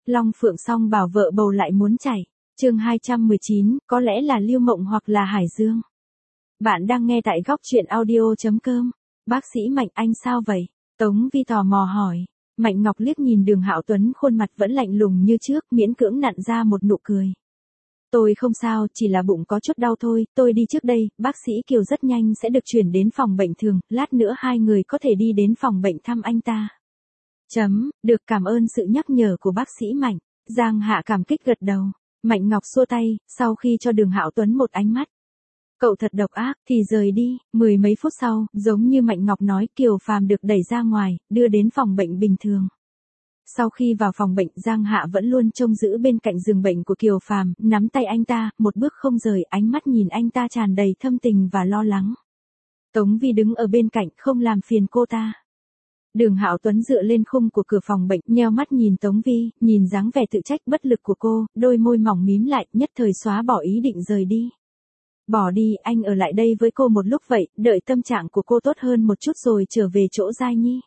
Long Phượng song bảo vợ bầu lại muốn chảy. Chương 219, có lẽ là Lưu Mộng hoặc là Hải Dương. Bạn đang nghe tại góc truyện audio.com. Bác sĩ Mạnh, anh sao vậy? Tống Vi tò mò hỏi. Mạnh Ngọc liếc nhìn Đường Hạo Tuấn, khuôn mặt vẫn lạnh lùng như trước, miễn cưỡng nặn ra một nụ cười. Tôi không sao, chỉ là bụng có chút đau thôi, tôi đi trước đây, bác sĩ Kiều rất nhanh sẽ được chuyển đến phòng bệnh thường, lát nữa hai người có thể đi đến phòng bệnh thăm anh ta. Được, cảm ơn sự nhắc nhở của bác sĩ Mạnh. Giang Hạ cảm kích gật đầu. Mạnh Ngọc xua tay, sau khi cho Đường Hạo Tuấn một ánh mắt. Cậu thật độc ác, thì rời đi. Mười mấy phút sau, giống như Mạnh Ngọc nói, Kiều Phàm được đẩy ra ngoài, đưa đến phòng bệnh bình thường. Sau khi vào phòng bệnh, Giang Hạ vẫn luôn trông giữ bên cạnh giường bệnh của Kiều Phàm, nắm tay anh ta, một bước không rời, ánh mắt nhìn anh ta tràn đầy thâm tình và lo lắng. Tống Vi đứng ở bên cạnh, không làm phiền cô ta. Đường Hạo Tuấn dựa lên khung của cửa phòng bệnh, nheo mắt nhìn Tống Vi, nhìn dáng vẻ tự trách bất lực của cô, đôi môi mỏng mím lại, nhất thời xóa bỏ ý định rời đi. Bỏ đi, anh ở lại đây với cô một lúc vậy, đợi tâm trạng của cô tốt hơn một chút rồi trở về chỗ Giai Nhi.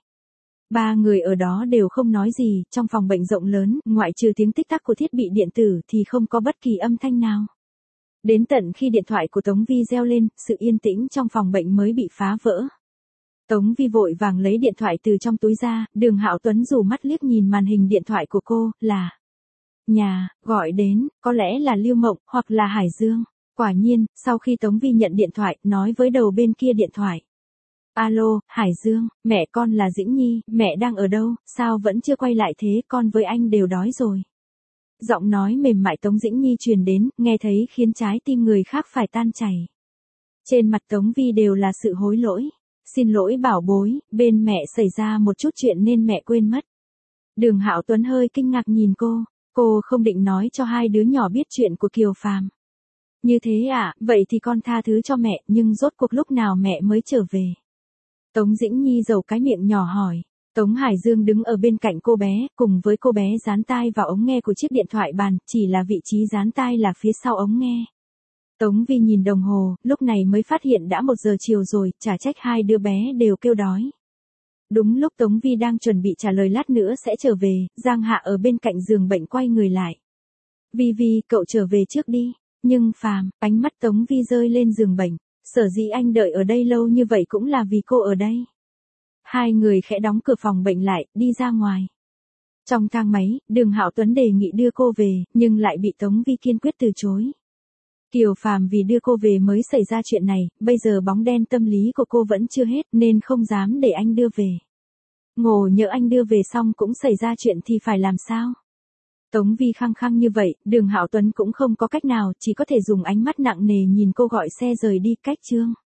Ba người ở đó đều không nói gì, trong phòng bệnh rộng lớn, ngoại trừ tiếng tích tắc của thiết bị điện tử thì không có bất kỳ âm thanh nào. Đến tận khi điện thoại của Tống Vi reo lên, sự yên tĩnh trong phòng bệnh mới bị phá vỡ. Tống Vi vội vàng lấy điện thoại từ trong túi ra, Đường Hạo Tuấn rủ mắt liếc nhìn màn hình điện thoại của cô, là nhà, gọi đến, có lẽ là Lưu Mộng, hoặc là Hải Dương. Quả nhiên, sau khi Tống Vi nhận điện thoại, nói với đầu bên kia điện thoại. Alo, Hải Dương, mẹ con là Dĩnh Nhi, mẹ đang ở đâu, sao vẫn chưa quay lại thế, con với anh đều đói rồi. Giọng nói mềm mại Tống Dĩnh Nhi truyền đến, nghe thấy khiến trái tim người khác phải tan chảy. Trên mặt Tống Vi đều là sự hối lỗi. Xin lỗi bảo bối, bên mẹ xảy ra một chút chuyện nên mẹ quên mất. Đường Hạo Tuấn hơi kinh ngạc nhìn cô không định nói cho hai đứa nhỏ biết chuyện của Kiều Phàm. Như thế à, vậy thì con tha thứ cho mẹ, nhưng rốt cuộc lúc nào mẹ mới trở về? Tống Dĩnh Nhi giầu cái miệng nhỏ hỏi. Tống Hải Dương đứng ở bên cạnh cô bé, cùng với cô bé dán tai vào ống nghe của chiếc điện thoại bàn, chỉ là vị trí dán tai là phía sau ống nghe. Tống Vi nhìn đồng hồ, lúc này mới phát hiện đã 1 giờ chiều rồi, chả trách hai đứa bé đều kêu đói. Đúng lúc Tống Vi đang chuẩn bị trả lời lát nữa sẽ trở về, Giang Hạ ở bên cạnh giường bệnh quay người lại. Vi, cậu trở về trước đi. Nhưng Phàm, ánh mắt Tống Vi rơi lên giường bệnh, sở dĩ anh đợi ở đây lâu như vậy cũng là vì cô ở đây. Hai người khẽ đóng cửa phòng bệnh lại, đi ra ngoài. Trong thang máy, Đường Hạo Tuấn đề nghị đưa cô về, nhưng lại bị Tống Vi kiên quyết từ chối. Kiều Phàm vì đưa cô về mới xảy ra chuyện này, bây giờ bóng đen tâm lý của cô vẫn chưa hết nên không dám để anh đưa về. Ngộ nhỡ anh đưa về xong cũng xảy ra chuyện thì phải làm sao? Tống Vi khăng khăng như vậy, Đường Hạo Tuấn cũng không có cách nào, chỉ có thể dùng ánh mắt nặng nề nhìn cô gọi xe rời đi. Cách chương